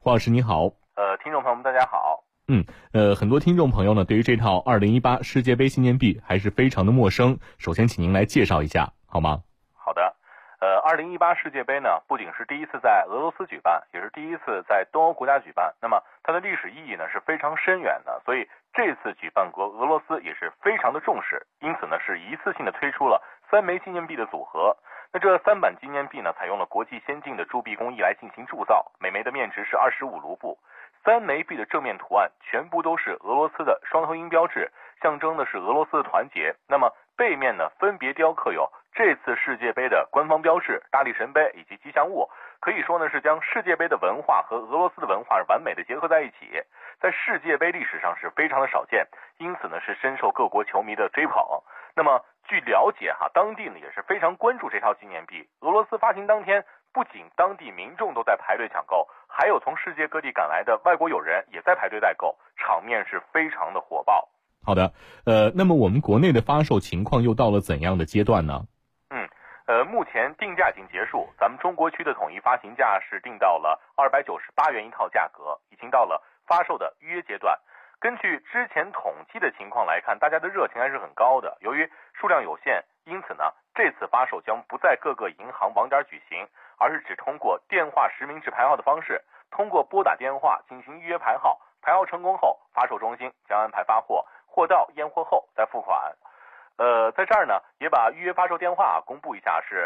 黄老师你好。 听众朋友们大家好。 很多听众朋友呢对于这套2018世界杯纪念币还是非常的陌生，首先请您来介绍一下好吗？ 好的。2018世界杯呢不仅是第一次在俄罗斯举办，也是第一次在东欧国家举办，那么它的历史意义呢是非常深远的，所以这次举办国俄罗斯也是非常的重视，因此呢是一次性的推出了3枚纪念币的组合。那这3版纪念币呢采用了国际先进的铸币工艺来进行铸造，每枚的面值是25卢布。3枚币的正面图案全部都是俄罗斯的双头鹰标志，象征的是俄罗斯的团结。那么背面呢分别雕刻有这次世界杯的官方标志、大力神杯以及吉祥物，可以说呢是将世界杯的文化和俄罗斯的文化完美的结合在一起，在世界杯历史上是非常的少见，因此呢是深受各国球迷的追捧。那么据了解当地呢也是非常关注这套纪念币。俄罗斯发行当天，不仅当地民众都在排队抢购，还有从世界各地赶来的外国友人也在排队代购，场面是非常的火爆。 好的，那么我们国内的发售情况又到了怎样的阶段呢？ 目前定价已经结束，咱们中国区的统一发行价是定到了298元一套价格，已经到了发售的预约阶段。根据之前统计的情况来看，大家的热情还是很高的。由于数量有限，因此呢，这次发售将不在各个银行网点举行，而是只通过电话实名制排号的方式，通过拨打电话进行预约排号，排号成功后，发售中心将安排发货，货到验货后再付款。在这儿呢，也把预约发售电话公布一下，是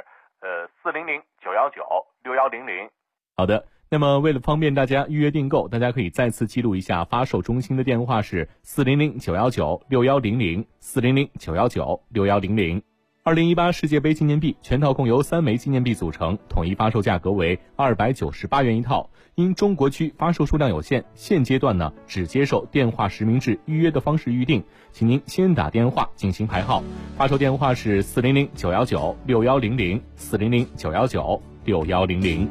400-919-6100。 好的，那么为了方便大家预约订购，大家可以再次记录一下发售中心的电话是400-919-6100 400-919-6100。2018世界杯纪念币全套共由3枚纪念币组成，统一发售价格为298元一套。因中国区发售数量有限，现阶段呢只接受电话实名制预约的方式预定，请您先打电话进行排号。发售电话是400-919-6100 400-919-6100。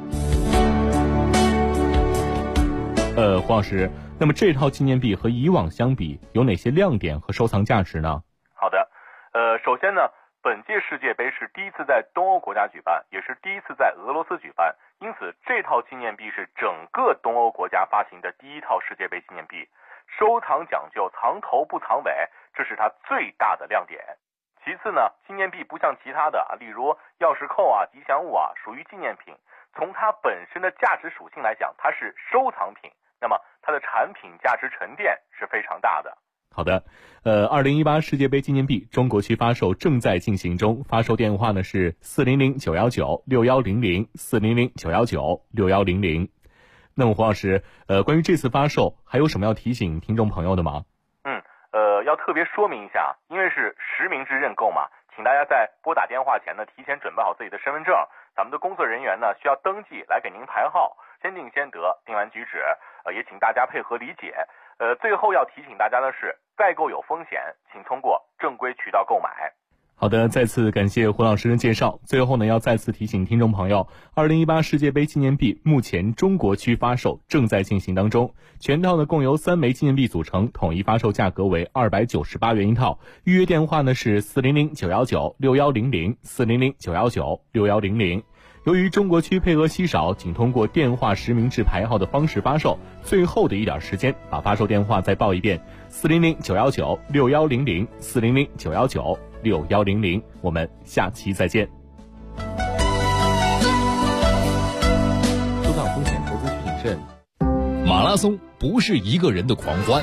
黄老师，那么这套纪念币和以往相比有哪些亮点和收藏价值呢？ 好的，首先呢，本届世界杯是第一次在东欧国家举办，也是第一次在俄罗斯举办，因此这套纪念币是整个东欧国家发行的第一套世界杯纪念币。收藏讲究藏头不藏尾，这是它最大的亮点。其次呢，纪念币不像其他的例如钥匙扣吉祥物属于纪念品，从它本身的价值属性来讲，它是收藏品，那么它的产品价值沉淀是非常大的。 好的，2018世界杯纪念币中国区发售正在进行中，发售电话呢是400-919-6100 400-919-6100。那么黄老师，关于这次发售还有什么要提醒听众朋友的吗？ 要特别说明一下，因为是实名制认购嘛，请大家在拨打电话前呢，提前准备好自己的身份证，咱们的工作人员呢需要登记来给您排号，先定先得，定完举止，也请大家配合理解。最后要提醒大家的是，代购有风险，请通过正规渠道购买。 好的，再次感谢胡老师的介绍。最后呢，要再次提醒听众朋友，2018世界杯纪念币目前中国区发售正在进行当中，全套呢共由3枚纪念币组成，统一发售价格为298元一套。预约电话呢是400-919-6100 400-919-6100。由于中国区配额稀少，仅通过电话实名制排号的方式发售，最后的一点时间，把发售电话再报一遍：400-919-6100 400-919-6100。我们下期再见。收藏风险，投资需谨慎。 马拉松不是一个人的狂欢，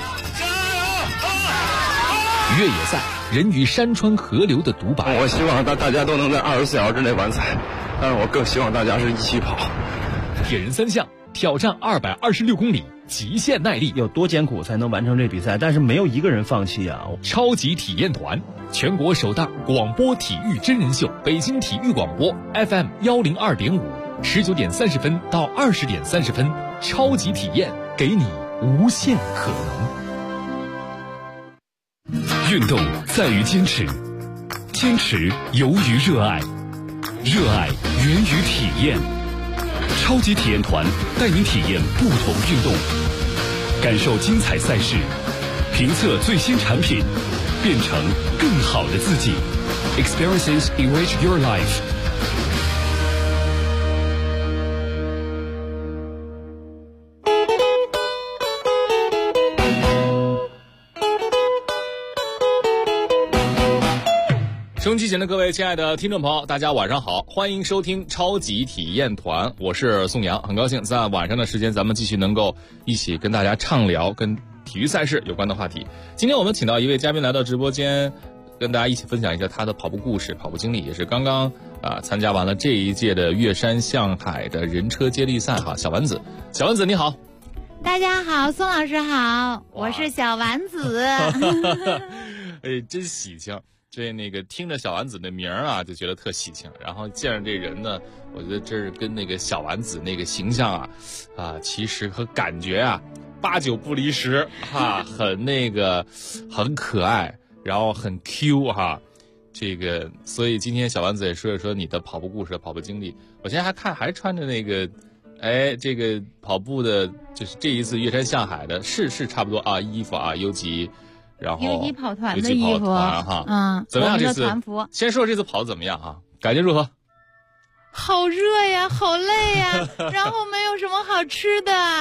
越野赛人与山川河流的独白。 我希望大家都能在24小时之内完赛，但是我更希望大家是一起跑。 铁人3项挑战226公里，极限耐力， 有多艰苦才能完成这比赛？但是没有一个人放弃啊！ 超级体验团，全国首档广播体育真人秀，北京体育广播 FM 102.5，19:30到20:30，超级体验，给你无限可能。运动在于坚持，坚持由于热爱，热爱源于体验。超级体验团带您体验不同运动，感受精彩赛事，评测最新产品，变成更好的自己。Experiences enrich your life。 收音机前的各位亲爱的听众朋友，大家晚上好，欢迎收听超级体验团，我是宋阳，很高兴在晚上的时间咱们继续能够一起跟大家畅聊跟体育赛事有关的话题。今天我们请到一位嘉宾来到直播间，跟大家一起分享一下他的跑步故事、跑步经历，也是刚刚参加完了这一届的岳山向海的人车接力赛哈。小丸子你好。 大家好，宋老师好，我是小丸子。 哎，真喜庆。那个听着小丸子的名儿啊，就觉得特喜庆。然后见着这人呢，我觉得这是跟那个小丸子那个形象其实和感觉8、9不离十很可爱，然后很 Q 这个，所以今天小丸子也说一说你的跑步故事、跑步经历。我现在还穿着那个，这个跑步的，就是这一次岳山向海的是差不多衣服优级。然后游击跑团的衣服怎么样？这次团服先说这次跑得怎么样感觉如何？ 好热呀，好累呀，然后没有什么好吃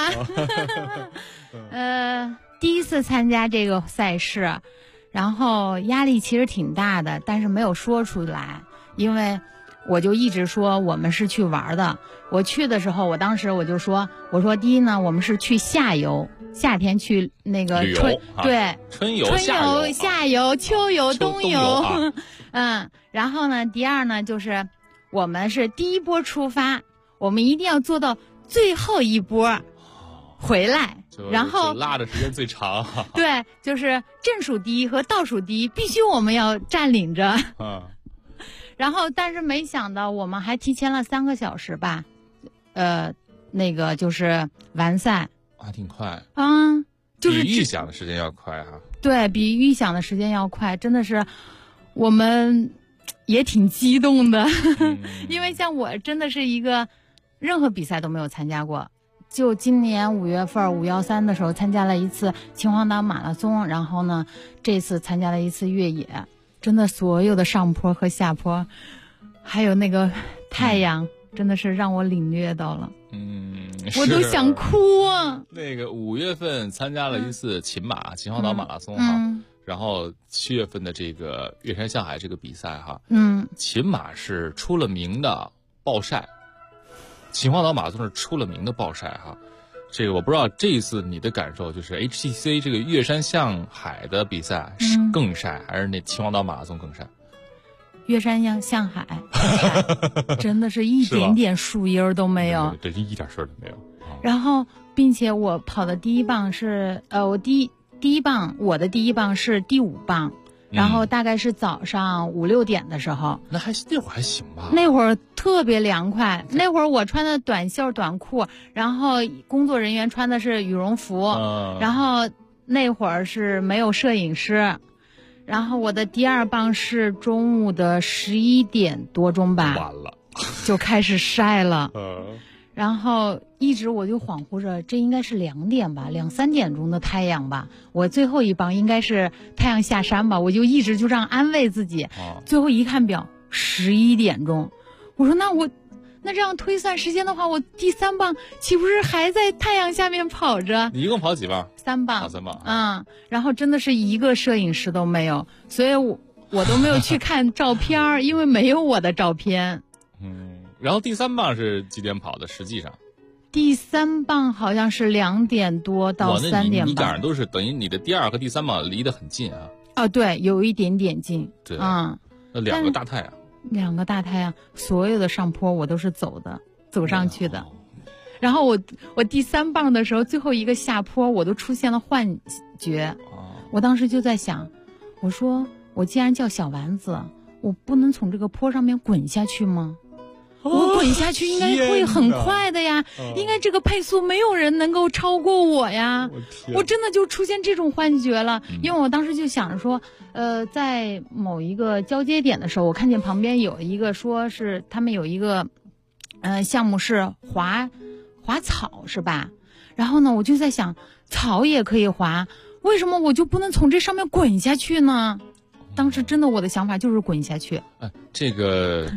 的。第一次参加这个赛事，然后压力其实挺大的，但是没有说出来，因为我就一直说我们是去玩的。我去的时候，我当时我就说，我说第一呢，我们是去夏游。夏天去那个对春游、 夏游、秋游、冬游，然后呢，第二呢，就是我们是第一波出发，我们一定要做到最后一波回来，然后拉的时间最长。 对，就是正数第一和倒数第一必须我们要占领着。然后但是没想到我们还提前了3个小时吧，那个就是完赛。 还挺快就是比预想的时间要快对，比预想的时间要快，真的是我们也挺激动的。因为像我真的是一个任何比赛都没有参加过，就今年5月份513的时候参加了一次秦皇岛马拉松，然后呢这次参加了一次越野，真的所有的上坡和下坡还有那个太阳真的是让我领略到了。我都想哭那个5月份参加了一次秦皇岛马拉松然后7月份的这个岳山向海这个比赛秦马是出了名的暴晒，秦皇岛马拉松是出了名的暴晒这个我不知道这一次你的感受，就是 HTC 这个岳山向海的比赛是更晒，还是那秦皇岛马拉松更晒？ 岳山向海真的是一点点树荫都没有， 对，一点事儿都没有。 然后并且我跑的第一棒是我的第一棒是第5棒，然后大概是早上5、6点的时候。 那会儿还行吧？ 那会儿特别凉快，那会儿我穿的短袖短裤，然后工作人员穿的是羽绒服，然后那会儿是没有摄影师。然后我的第2棒是中午的11点多钟吧， 完了就开始晒了。然后一直我就恍惚着，这应该是2点吧，2、3点钟的太阳吧。我最后一棒应该是太阳下山吧，我就一直就这样安慰自己。最后一看表，11点钟，我说那这样推算时间的话，我第3棒岂不是还在太阳下面跑着？ 你一共跑几棒 ？3棒。 3棒。 然后真的是一个摄影师都没有，所以我都没有去看照片，因为没有我的照片。 然后第3棒是几点跑的？实际上， 第3棒好像是2点多到3点半。 你赶上都是等于你的第2和第3棒离得很近对，有一点点近。 对那2个大太阳。 2个大太阳，所有的上坡我都是走上去的。然后我第3棒的时候，最后一个下坡我都出现了幻觉。我当时就在想，我说我既然叫小丸子，我不能从这个坡上面滚下去吗？我滚下去应该会很快的呀，应该这个配速没有人能够超过我呀。我真的就出现这种幻觉了，因为我当时就想着说，在某一个交接点的时候，我看见旁边有一个说是他们有一个项目是滑草是吧？然后呢，我就在想，草也可以滑，为什么我就不能从这上面滚下去呢？当时真的我的想法就是滚下去。 这个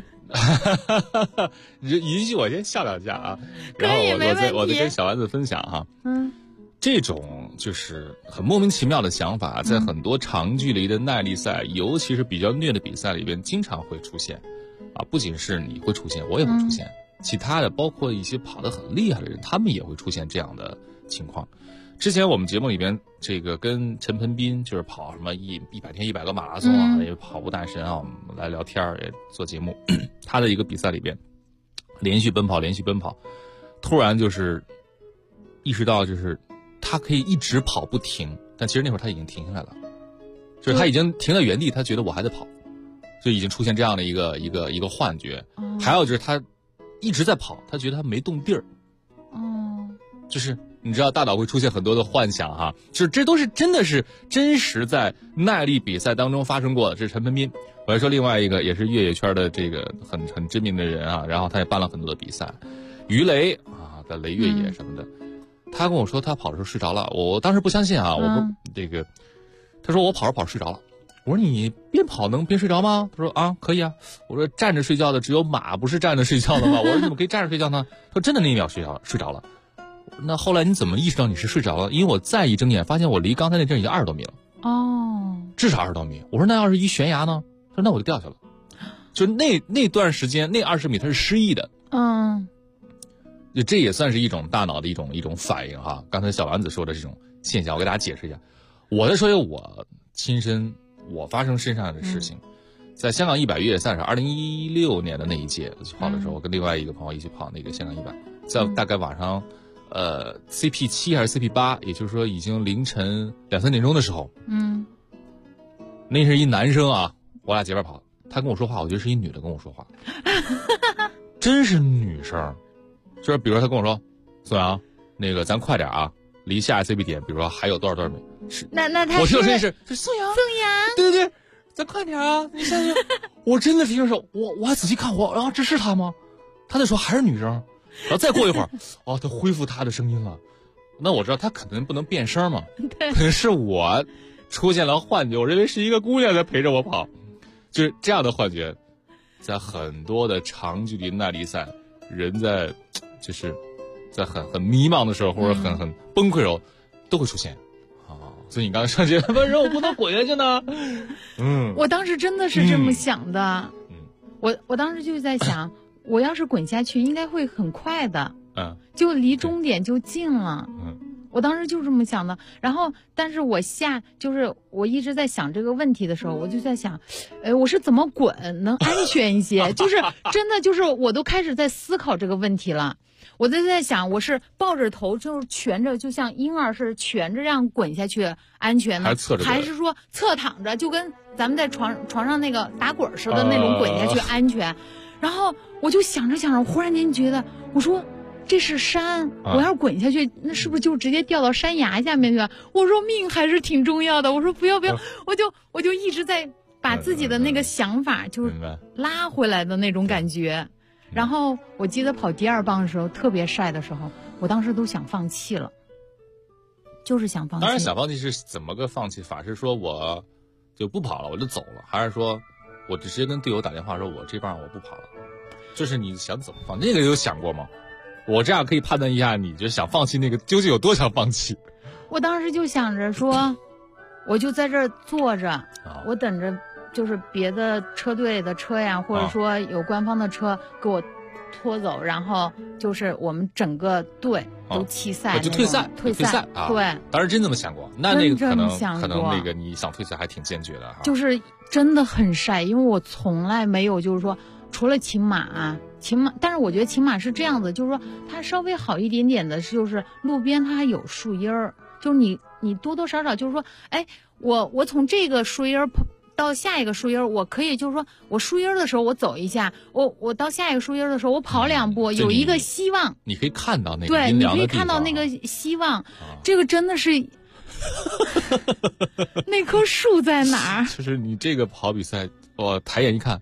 你允许我先笑两下可以，没问题。 我再跟小丸子分享这种就是很莫名其妙的想法，在很多长距离的耐力赛，尤其是比较虐的比赛里边，经常会出现。不仅是你会出现，我也会出现，其他的包括一些跑得很厉害的人，他们也会出现这样的情况。之前我们节目里边这个跟陈盆斌就是跑什么100天100个马拉松啊，也跑步大神啊，我们来聊天也做节目。他的一个比赛里边，连续奔跑，突然就是意识到，就是他可以一直跑不停，但其实那会儿他已经停下来了，就是他已经停在原地，他觉得我还在跑，就已经出现这样的一个幻觉。还有就是他一直在跑，他觉得他没动地儿。就是你知道大脑会出现很多的幻想哈，就是这都是真的是真实在耐力比赛当中发生过的。这是陈盆斌。我还说另外一个也是越野圈的这个很知名的人啊，然后他也办了很多的比赛，于雷啊的雷越野什么的。他跟我说他跑的时候睡着了，我当时不相信啊，我不这个，他说我跑着跑着睡着了。我说你边跑能边睡着吗？他说啊可以啊。我说站着睡觉的只有马不是站着睡觉的吗？我说你怎么可以站着睡觉呢？他说真的那一秒睡着了。那后来你怎么意识到你是睡着了？因为我再一睁眼发现我离刚才那阵已经20多米了。至少20多米。我说那要是一悬崖呢？他说那我就掉下了。就那段时间那20米他是失忆的。就这也算是一种大脑的一种反应哈。刚才小丸子说的这种现象，我给大家解释一下。我再说一个我亲身我发生身上的事情。在香港100越野赛上，2016年的那一届我去跑的时候，我跟另外一个朋友一起跑那个香港100，在大概晚上CP7还是CP8，也就是说已经凌晨2、3点钟的时候，那是一男生啊，我俩结伴跑，他跟我说话，我觉得是一女的跟我说话，真是女生，就是比如说他跟我说，宋阳，那个咱快点啊，离下一 CP 点，比如说还有多少米，是那他我听我声音是宋阳，对，咱快点啊，你下去，我真的是听说，我还仔细看然后这是他吗？他在说还是女生。然后再过一会儿，他恢复他的声音了。那我知道他可能不能变声嘛，可能是我出现了幻觉，我认为是一个姑娘在陪着我跑，就是这样的幻觉，在很多的长距离耐力赛，人在就是在很迷茫的时候，或者很崩溃的时候，都会出现。所以你刚才上去，为什么我不能滚下去呢？ 我当时真的是这么想的。我当时就在想。我要是滚下去，应该会很快的，就离终点就近了。我当时就这么想的。然后，但是就是我一直在想这个问题的时候，我就在想，我是怎么滚能安全一些？就是真的，就是我都开始在思考这个问题了。我就在想，我是抱着头就是蜷着，就像婴儿是蜷着这样滚下去安全呢，还是说侧躺着，就跟咱们在床上那个打滚似的那种滚下去安全？然后我就想着，我忽然间觉得，我说这是山，我要是滚下去，那是不是就直接掉到山崖下面去了？我说命还是挺重要的。我说不要，我就一直在把自己的那个想法就拉回来的那种感觉。然后我记得跑第2棒的时候，特别晒的时候，我当时都想放弃了，就是想放弃。 当然想放弃是怎么个放弃法？是说我就不跑了，我就走了，还是说我直接跟队友打电话说我这棒我不跑了？就是你想怎么放？那个有想过吗？我这样可以判断一下，你就想放弃那个究竟有多想放弃？ 我当时就想着说，我就在这儿坐着，我等着，就是别的车队的车呀，或者说有官方的车给我拖走，然后就是我们整个队都弃赛， 就退赛啊！ 对， 当时真这么想过，那个可能那个你想退赛还挺坚决的哈。 就是真的很晒，因为我从来没有就是说。除了骑马，但是我觉得骑马是这样子，就是说它稍微好一点点的，就是路边它还有树荫儿，就是你多多少少就是说，我从这个树荫到下一个树荫，我可以就是说我树荫的时候我走一下，我到下一个树荫的时候我跑2步，有一个希望。 你可以看到那个对，你可以看到那个希望，这个真的是那棵树在哪儿？ 就是你这个跑比赛，我抬眼一看。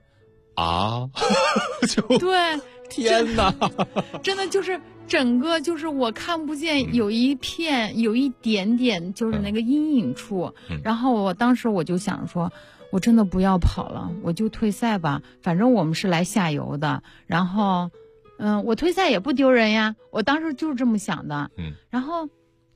就对， 天哪！ 真的就是整个就是我看不见有一点点就是那个阴影处，然后我当时我就想说，我真的不要跑了，我就退赛吧，反正我们是来下游的，然后我退赛也不丢人呀，我当时就是这么想的，然后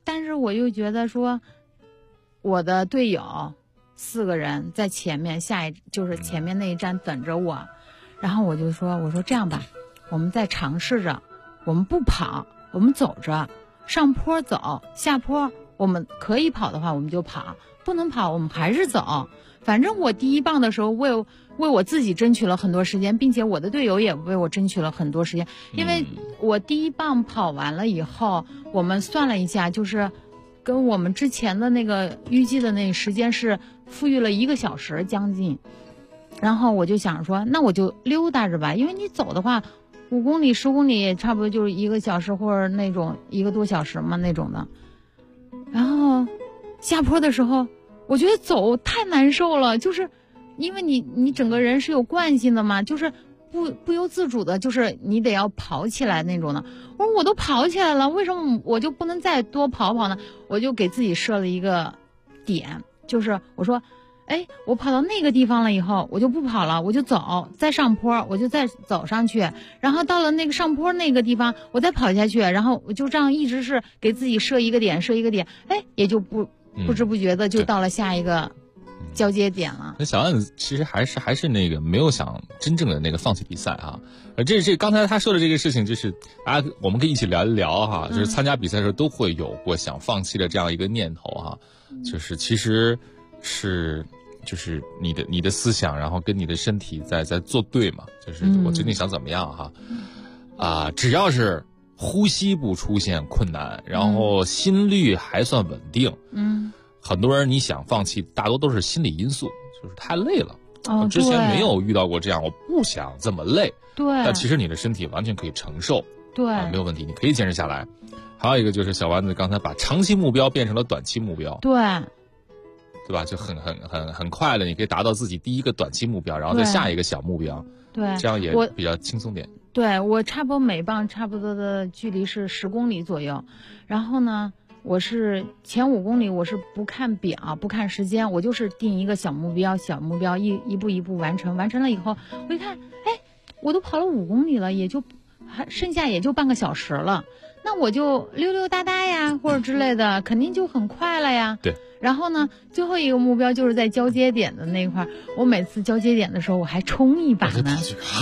但是我又觉得说，我的队友4个人在前面，就是前面那一站等着我，然后我说这样吧，我们再尝试着，我们不跑，我们走着，上坡走，下坡我们可以跑的话我们就跑，不能跑我们还是走。反正我第1棒的时候为我自己争取了很多时间，并且我的队友也为我争取了很多时间。因为我第1棒跑完了以后，我们算了一下，就是跟我们之前的那个预计的那个时间是富裕了1个小时将近。然后我就想说，那我就溜达着吧，因为你走的话5公里10公里也差不多就是1个小时或者那种1个多小时嘛那种的。然后下坡的时候我觉得走太难受了，就是因为你整个人是有惯性的嘛，就是不由自主的，就是你得要跑起来那种的。我说我都跑起来了，为什么我就不能再多跑跑呢？我就给自己设了一个点，就是我说，哎，我跑到那个地方了以后，我就不跑了，我就走，再上坡，我就再走上去，然后到了那个上坡那个地方，我再跑下去，然后我就这样一直是给自己设一个点，哎，也就不知不觉的就到了下一个交接点了。 那小安子其实还是那个没有想真正的那个放弃比赛哈。这刚才他说的这个事情，就是我们可以一起聊一聊哈。就是参加比赛的时候都会有过想放弃的这样一个念头哈。就是其实是就是你的思想，然后跟你的身体在作对嘛。就是我究竟想怎么样哈？只要是呼吸不出现困难，然后心率还算稳定，很多人你想放弃，大多都是心理因素，就是太累了。我之前没有遇到过这样，我不想这么累。 对。 但其实你的身体完全可以承受。 对。 没有问题，你可以坚持下来。还有一个就是小丸子刚才把长期目标变成了短期目标。 对。 对吧？就很快的，你可以达到自己第一个短期目标，然后再下一个小目标。 对。 这样也比较轻松点。 对，我差不多每棒差不多的距离是10公里左右，然后呢，我是前5公里我是不看表不看时间，我就是定一个小目标一步一步完成了以后，我一看，哎，我都跑了5公里了，也就剩下也就半个小时了，那我就溜溜达达呀或者之类的，肯定就很快了呀。 对。 然后呢，最后一个目标就是在交接点的那块儿，我每次交接点的时候我还冲一把呢。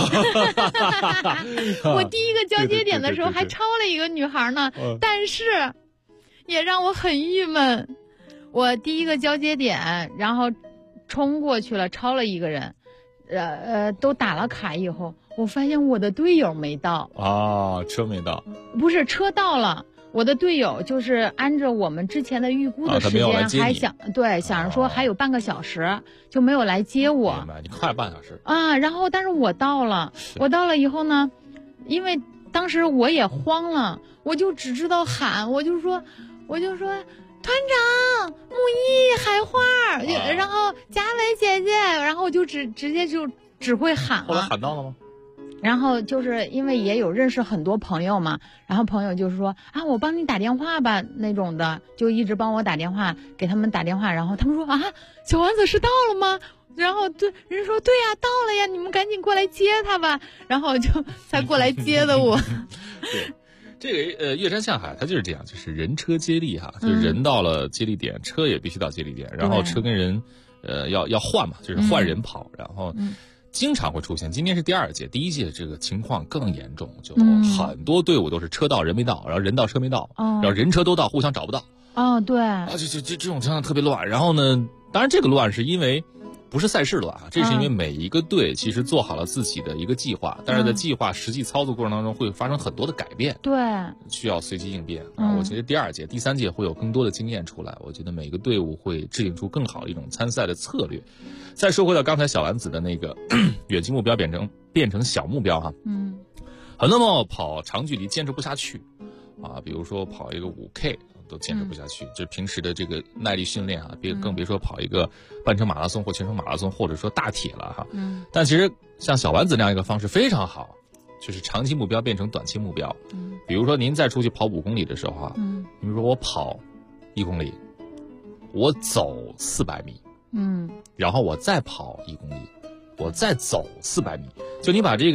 我第一个交接点的时候还超了一个女孩呢，但是也让我很郁闷。我第一个交接点，然后冲过去了，超了一个人，都打了卡以后，我发现我的队友没到。 车没到。 不是，车到了。我的队友就是按照我们之前的预估的时间，还想着说还有半个小时，就没有来接我。 明白，你快半小时然后但是我到了以后呢，因为当时我也慌了，我就只知道喊，我就说团长木一海花，然后佳伟姐姐，然后我就直接就只会喊了。 后来喊到了吗？ 然后就是因为也有认识很多朋友嘛，然后朋友就是说我帮你打电话吧那种的，就一直帮我打电话，给他们打电话，然后他们说小丸子是到了吗？然后人说对呀，到了呀，你们赶紧过来接他吧，然后就才过来接的我。 对，这个岳山下海它就是这样，就是人车接力哈，就是人到了接力点，车也必须到接力点，然后车跟人要换嘛，就是换人跑，然后经常会出现，今年是第2届，第1届这个情况更严重，就很多队伍都是车到人没到，然后人到车没到，然后人车都到，互相找不到。 对。 这种情况特别乱。然后呢，当然这个乱是因为不是赛事乱这是因为每一个队其实做好了自己的一个计划，但是在计划实际操作过程当中会发生很多的改变， 对， 需要随机应变。我觉得第2届、第3届会有更多的经验出来，我觉得每个队伍会制定出更好的一种参赛的策略。再说回到刚才小丸子的那个远期目标变成小目标哈，很多朋友跑长距离坚持不下去比如说跑一个5K。都坚持不下去，就是平时的这个耐力训练更别说跑一个半程马拉松或全程马拉松，或者说大铁了哈。但其实像小丸子那样一个方式非常好，就是长期目标变成短期目标。比如说您再出去跑5公里的时候比如说我跑1公里，我走400米，然后我再跑1公里，我再走400米，就你把这个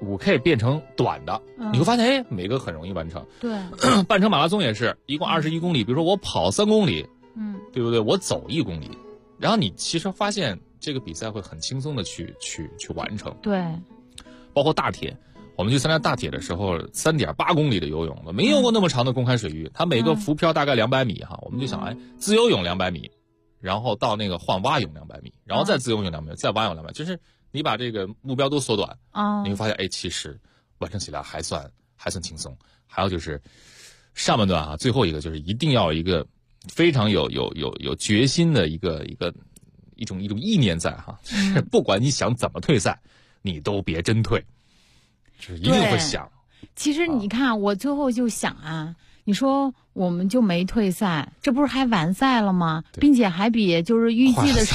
5K 变成短的，你会发现，哎，每个很容易完成。 对， 半程马拉松也是，一共21公里，比如说我跑3公里，对不对？我走1公里，然后你其实发现这个比赛会很轻松的去完成。 对， 包括大铁，我们去参加大铁的时候，3.8公里的游泳，没有过那么长的公开水域，它每个浮漂大概200米哈，我们就想，哎，自由泳200米，然后到那个换蛙泳200米，然后再自由泳200米，再蛙泳200米，就是你把这个目标都缩短，你会发现，哎，其实完成起来还算轻松。还有就是上半段啊，最后一个就是一定要有一个非常有决心的一种意念在哈，就是不管你想怎么退赛，你都别真退，就是一定会想。 其实你看，我最后就想啊，你说我们就没退赛，这不是还完赛了吗？并且还比就是预计的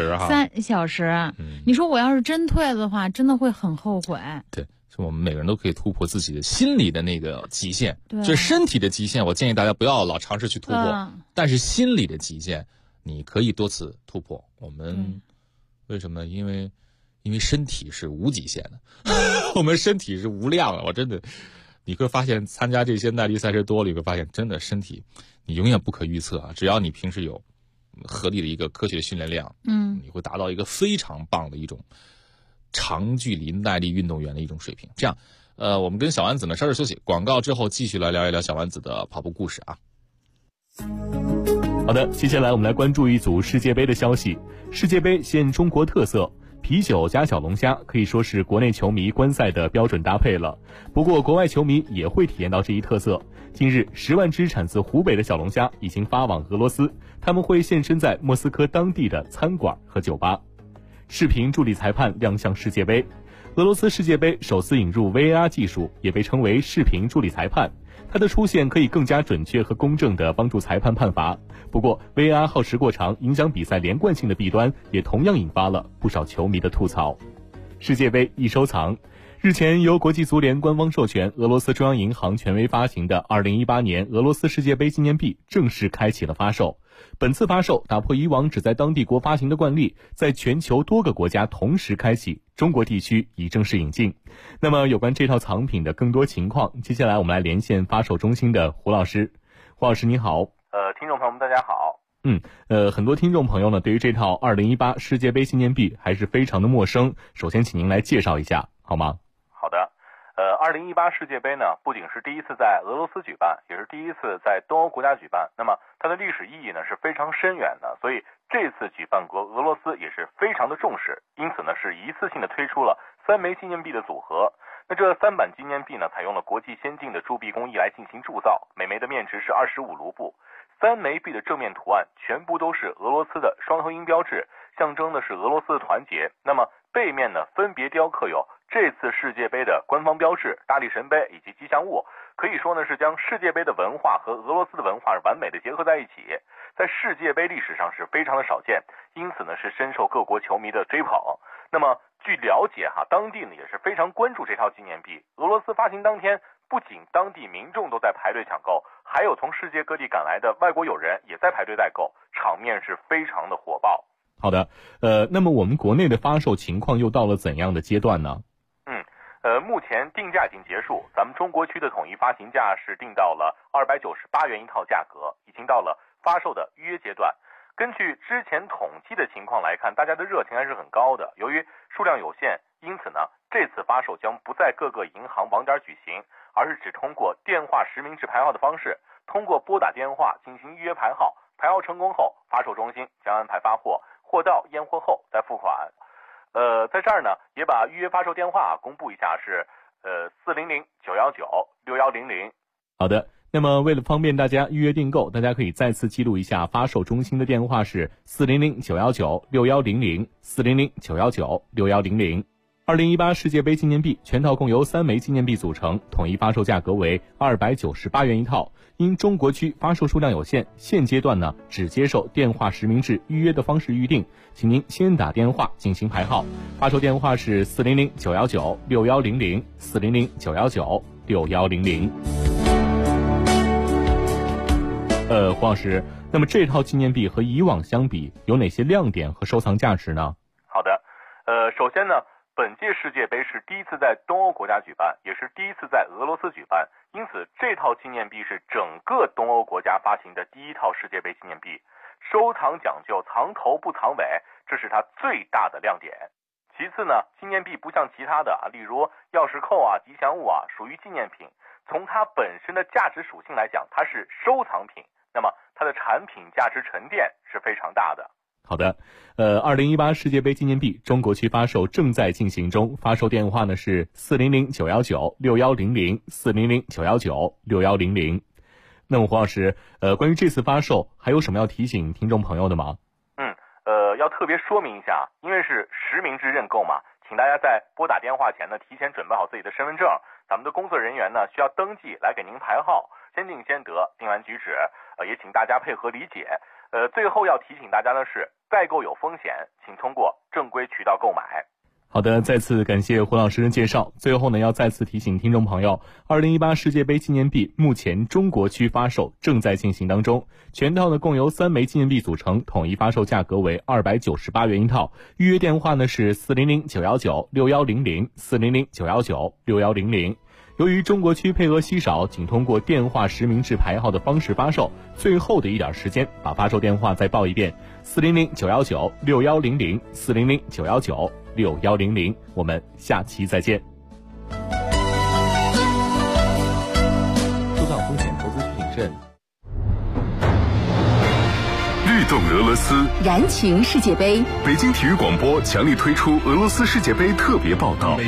3小时。你说我要是真退了的话，真的会很后悔。 对，所以我们每个人都可以突破自己的心理的那个极限。就是身体的极限，我建议大家不要老尝试去突破，但是心理的极限，你可以多次突破。我们为什么呢？因为身体是无极限的，我们身体是无量的。我真的。你会发现参加这些耐力赛事多了，你会发现真的身体你永远不可预测啊！只要你平时有合理的一个科学训练量，你会达到一个非常棒的一种长距离耐力运动员的一种水平。这样，我们跟小丸子呢稍事休息，广告之后继续来聊一聊小丸子的跑步故事啊。 好的，接下来我们来关注一组世界杯的消息。世界杯现中国特色。啤酒加小龙虾可以说是国内球迷观赛的标准搭配了，不过国外球迷也会体验到这一特色。近日10万只产自湖北的小龙虾已经发往俄罗斯，他们会现身在莫斯科当地的餐馆和酒吧。视频助理裁判亮相世界杯。俄罗斯世界杯首次引入 VAR 技术，也被称为视频助理裁判。它的出现可以更加准确和公正地帮助裁判判罚。不过 VAR 耗时过长，影响比赛连贯性的弊端也同样引发了不少球迷的吐槽。世界杯易收藏。日前由国际足联官方授权，俄罗斯中央银行权威发行的2018年俄罗斯世界杯纪念币正式开启了发售。本次发售打破以往只在当地国发行的惯例，在全球多个国家同时开启，中国地区已正式引进。那么有关这套藏品的更多情况，接下来我们来连线发售中心的胡老师。胡老师你好。 听众朋友们大家好。 很多听众朋友呢对于这套2018世界杯纪念币还是非常的陌生，首先请您来介绍一下好吗？ 好的。2018世界杯呢，不仅是第一次在俄罗斯举办，也是第一次在东欧国家举办。那么它的历史意义呢是非常深远的，所以这次举办国俄罗斯也是非常的重视，因此呢是一次性的推出了3枚纪念币的组合。那这3版纪念币呢，采用了国际先进的铸币工艺来进行铸造，每枚的面值是25卢布。3枚币的正面图案全部都是俄罗斯的双头鹰标志，象征的是俄罗斯的团结。那么背面呢，分别雕刻有这次世界杯的官方标志、大力神杯以及吉祥物，可以说呢是将世界杯的文化和俄罗斯的文化完美的结合在一起，在世界杯历史上是非常的少见，因此呢是深受各国球迷的追捧。那么据了解当地呢也是非常关注这套纪念币。俄罗斯发行当天，不仅当地民众都在排队抢购，还有从世界各地赶来的外国友人也在排队代购，场面是非常的火爆。 好的，那么我们国内的发售情况又到了怎样的阶段呢？ 目前定价已经结束，咱们中国区的统一发行价是定到了298元一套价格，已经到了发售的预约阶段。根据之前统计的情况来看，大家的热情还是很高的。由于数量有限，因此呢，这次发售将不在各个银行网点举行，而是只通过电话实名制排号的方式，通过拨打电话进行预约排号，排号成功后，发售中心将安排发货，货到验货后再付款。在这儿呢，也把预约发售电话公布一下，是400-919-6100。 好的，那么为了方便大家预约订购，大家可以再次记录一下发售中心的电话是400-919-6100 400-919-6100。2018世界杯纪念币全套共由3枚纪念币组成，统一发售价格为298元一套。因中国区发售数量有限，现阶段呢只接受电话实名制预约的方式预定，请您先打电话进行排号。发售电话是400-919-6100 400-919-6100。黄老师，那么这套纪念币和以往相比有哪些亮点和收藏价值呢？ 好的，首先呢， 本届世界杯是第一次在东欧国家举办，也是第一次在俄罗斯举办，因此这套纪念币是整个东欧国家发行的第一套世界杯纪念币。收藏讲究藏头不藏尾，这是它最大的亮点。其次呢，纪念币不像其他的例如钥匙扣吉祥物属于纪念品，从它本身的价值属性来讲，它是收藏品，那么它的产品价值沉淀是非常大的。 好的，2018世界杯纪念币中国区发售正在进行中，发售电话呢是400-919-6100，400-919-6100。那么胡老师，关于这次发售还有什么要提醒听众朋友的吗？ 要特别说明一下，因为是实名制认购嘛，请大家在拨打电话前呢，提前准备好自己的身份证，咱们的工作人员呢需要登记来给您排号，先定先得，定完举止，也请大家配合理解。最后要提醒大家的是，代购有风险，请通过正规渠道购买。 好的，再次感谢胡老师的介绍。最后呢，要再次提醒听众朋友，2018世界杯纪念币目前中国区发售正在进行当中，全套呢共由3枚纪念币组成，统一发售价格为298元一套。预约电话呢是400-919-6100，400-919-6100。由于中国区配额稀少，仅通过电话实名制排号的方式发售，最后的一点时间，把发售电话再报一遍：400-919-6100， 400-919-6100。我们下期再见。收藏风险，投资谨慎。 律动俄罗斯， 燃情世界杯。 北京体育广播强力推出俄罗斯世界杯特别报道。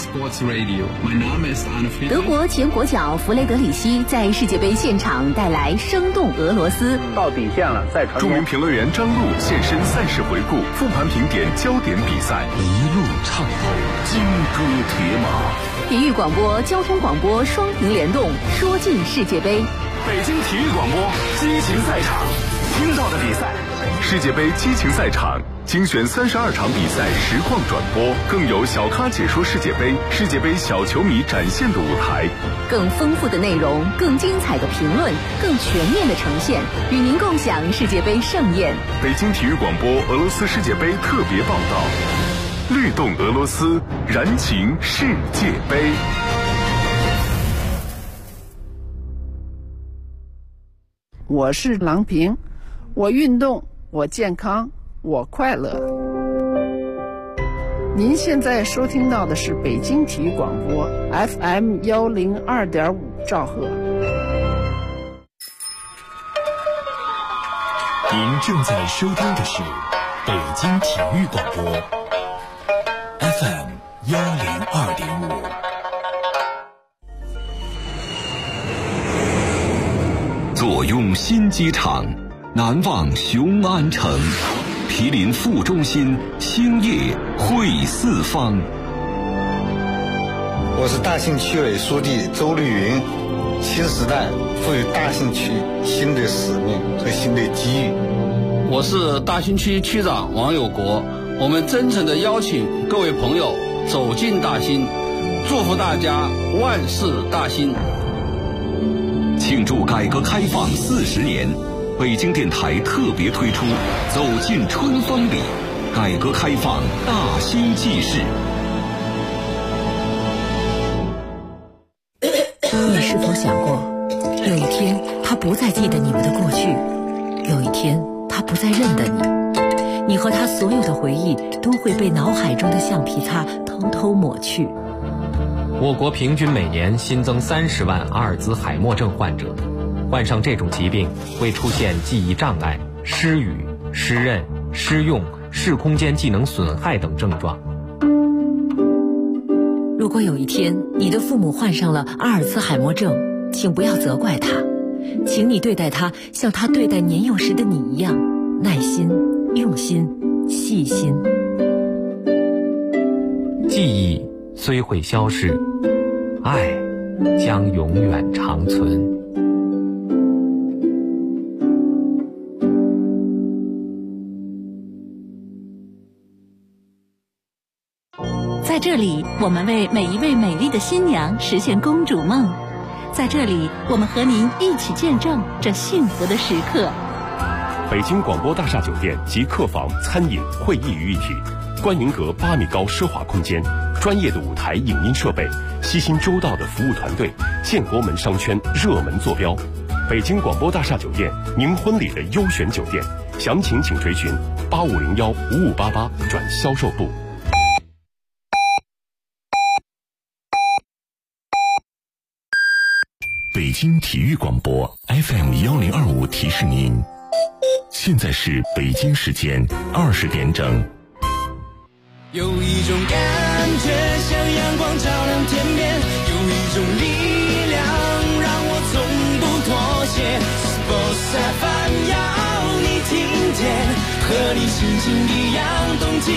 德国前国脚弗雷德里希在世界杯现场带来生动俄罗斯。 到底线了，再传。 著名评论员张璐现身赛事回顾，复盘评点焦点比赛， 一路畅通， 金戈铁马。 体育广播、交通广播双屏联动，说尽世界杯。 北京体育广播激情赛场，听到的比赛，世界杯激情赛场精选32场比赛实况转播，更有小咖解说世界杯，世界杯小球迷展现的舞台， 更丰富的内容，更精彩的评论，更全面的呈现，与您共享世界杯盛宴。 北京体育广播俄罗斯世界杯特别报道，律动俄罗斯，燃情世界杯。 我是郎平，我运动，我健康，我快乐。您现在收听到的是北京体育广播 FM 102.5兆赫。 您正在收听的是北京体育广播 FM 102.5。 左用新机场，南望雄安城，毗邻副中心，兴业汇四方。 我是大兴区委书记周绿云。新时代赋予大兴区新的使命和新的机遇。 我是大兴区区长王有国。我们真诚地邀请各位朋友走进大兴，祝福大家万事大兴。 庆祝改革开放40年，北京电台特别推出《走进春风里》，改革开放大兴纪事。 你是否想过，有一天他不再记得你们的过去，有一天他不再认得你，你和他所有的回忆都会被脑海中的橡皮擦偷偷抹去。 我国平均每年新增30万阿尔兹海默症患者，患上这种疾病会出现记忆障碍、失语、失认、失用、视空间技能损害等症状。 如果有一天你的父母患上了阿尔兹海默症，请不要责怪他，请你对待他像他对待年幼时的你一样，耐心、用心、细心。 记忆虽会消失，爱将永远长存。 在这里，我们为每一位美丽的新娘实现公主梦。在这里，我们和您一起见证这幸福的时刻。 北京广播大厦酒店及客房、餐饮、会议于一体， 观云阁8米高奢华空间，专业的舞台影音设备，细心周到的服务团队，建国门商圈热门坐标。北京广播大厦酒店，您婚礼的优选酒店，详情请垂询8501-5588转销售部。 北京体育广播 FM1025提示您，现在是北京时间20点整。 有一种感觉像阳光照亮天边，有一种力量让我从不妥协。Sports FM 要你听见，和你心情一样动起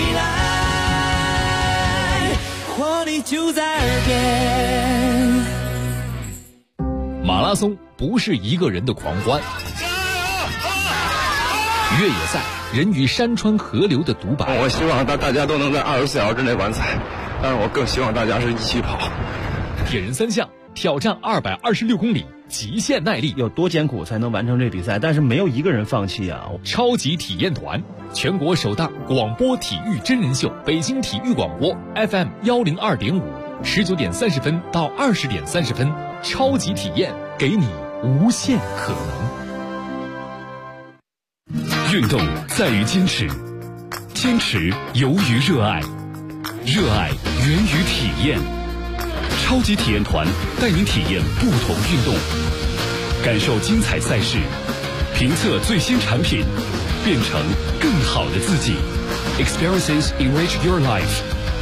来，活力就在耳边。 马拉松不是一个人的狂欢，越野赛人与山川河流的独白。 我希望大家都能在24小时之内完赛，但是我更希望大家是一起跑。 铁人3项挑战226公里，极限耐力， 有多艰苦才能完成这比赛？但是没有一个人放弃啊！ 超级体验团，全国首档广播体育真人秀，北京体育广播 FM102.5，19点30分到20点30分，超级体验，给你无限可能。 运动在于坚持，坚持由于热爱，热爱源于体验。超级体验团带您体验不同运动，感受精彩赛事，评测最新产品，变成更好的自己。Experiences enrich your life。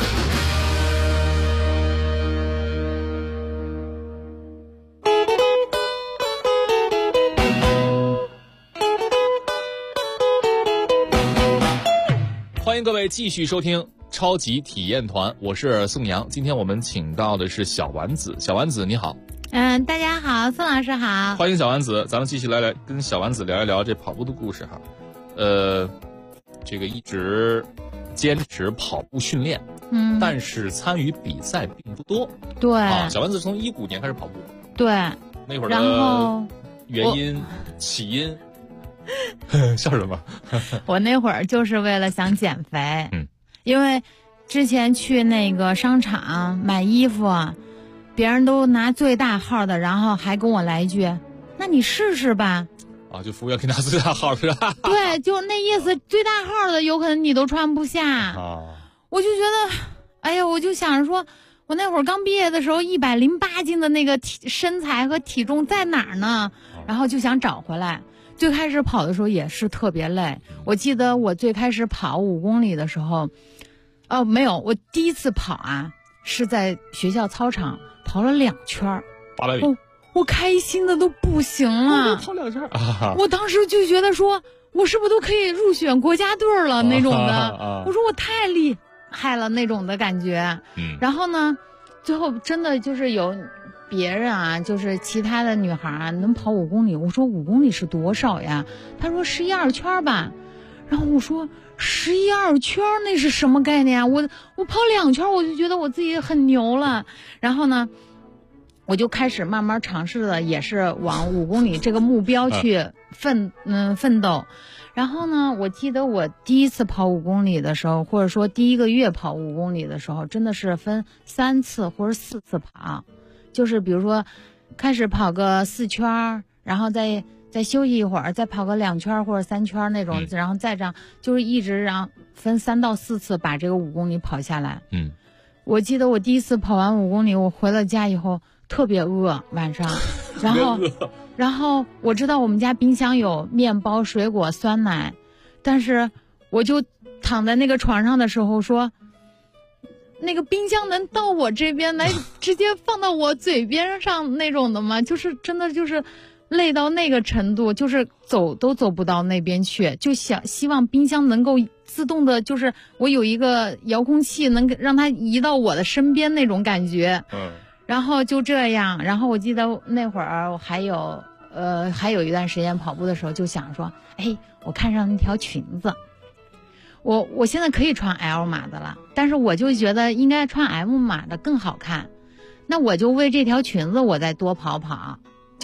欢迎各位继续收听超级体验团，我是宋阳。今天我们请到的是小丸子，小丸子你好。 大家好，宋老师好。 欢迎小丸子，咱们继续来跟小丸子聊一聊这跑步的故事哈。这个一直坚持跑步训练，但是参与比赛并不多。 对啊，小丸子从15年开始跑步。 对， 那会儿的原因起因。笑什么？ 我那会儿就是为了想减肥，因为之前去那个商场买衣服，别人都拿最大号的，然后还跟我来一句：“那你试试吧。” 啊，就服务员给拿最大号是吧？ 对，就那意思，最大号的有可能你都穿不下。啊，我就觉得，哎呀，我就想着说，我那会儿刚毕业的时候，108斤的那个身材和体重在哪儿呢？然后就想找回来。最开始跑的时候也是特别累，我记得我最开始跑5公里的时候，没有，我第一次跑啊是在学校操场跑了2圈 ，800米， 我开心的都不行了， 跑2圈我当时就觉得说，我是不是都可以入选国家队了那种的，我说我太厉害了那种的感觉，然后呢，最后真的就是有。别人啊，就是其他的女孩啊，能跑5公里。我说5公里是多少呀？他说11、2圈吧。然后我说11、2圈那是什么概念啊？我跑2圈我就觉得我自己很牛了。然后呢，我就开始慢慢尝试的，也是往5公里这个目标去奋斗。然后呢，我记得我第一次跑5公里的时候，或者说第1个月跑5公里的时候，真的是分3次或者4次跑。就是比如说，开始跑个4圈，然后再休息一会儿，再跑个2圈或者3圈那种，然后再这样，就是一直让分3到4次把这个5公里跑下来。我记得我第一次跑完5公里，我回了家以后特别饿，晚上，然后我知道我们家冰箱有面包、水果、酸奶，但是我就躺在那个床上的时候说。那个冰箱能到我这边来，直接放到我嘴边上那种的吗？就是真的就是累到那个程度，就是走都走不到那边去，就希望冰箱能够自动的，就是我有一个遥控器能让它移到我的身边那种感觉。然后就这样，然后我记得那会儿我还有一段时间跑步的时候，就想说，哎，我看上那条裙子。我现在可以穿 L 码的了，但是我就觉得应该穿 M 码的更好看，那我就为这条裙子我再多跑跑，就是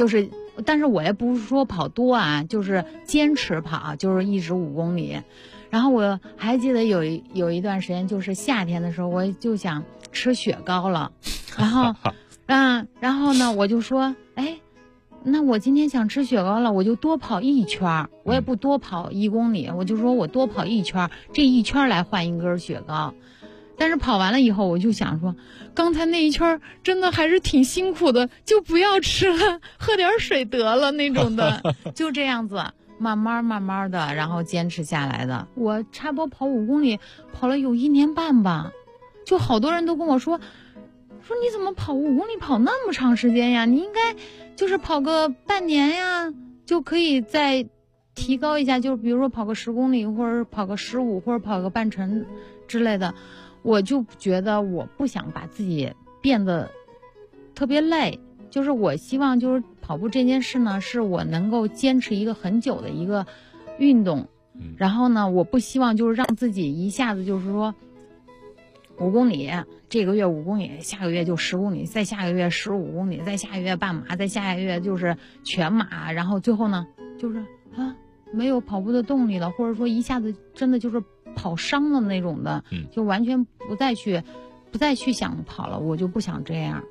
但是我也不是说跑多啊，就是坚持跑，就是一直5公里。然后我还记得有一段时间，就是夏天的时候，我就想吃雪糕了，然后呢，我就说，哎，那我今天想吃雪糕了，我就多跑1圈，我也不多跑1公里，我就说我多跑1圈，这1圈来换1根雪糕。但是跑完了以后，我就想说，刚才那1圈真的还是挺辛苦的，就不要吃了，喝点水得了那种的，就这样子。慢慢的，然后坚持下来的。我差不多跑5公里，跑了有1年半吧，就好多人都跟我说你怎么跑5公里跑那么长时间呀？你应该就是跑个半年呀，就可以再提高一下，就比如说跑个10公里，或者跑个15，或者跑个半程之类的。我就觉得我不想把自己变得特别累。就是我希望就是跑步这件事呢，是我能够坚持一个很久的一个运动。然后呢，我不希望就是让自己一下子就是说5公里，这个月5公里，下个月就10公里，再下个月15公里，再下个月半马，再下个月就是全马，然后最后呢就是没有跑步的动力了，或者说一下子真的就是跑伤了那种的，就完全不再去想跑了，我就不想这样。